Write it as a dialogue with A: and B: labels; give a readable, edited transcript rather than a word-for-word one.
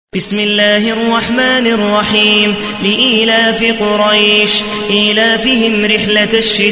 A: بسم الله الرحمن الرحيم لإيلاف قريش إيلافهم رحلة الشتاء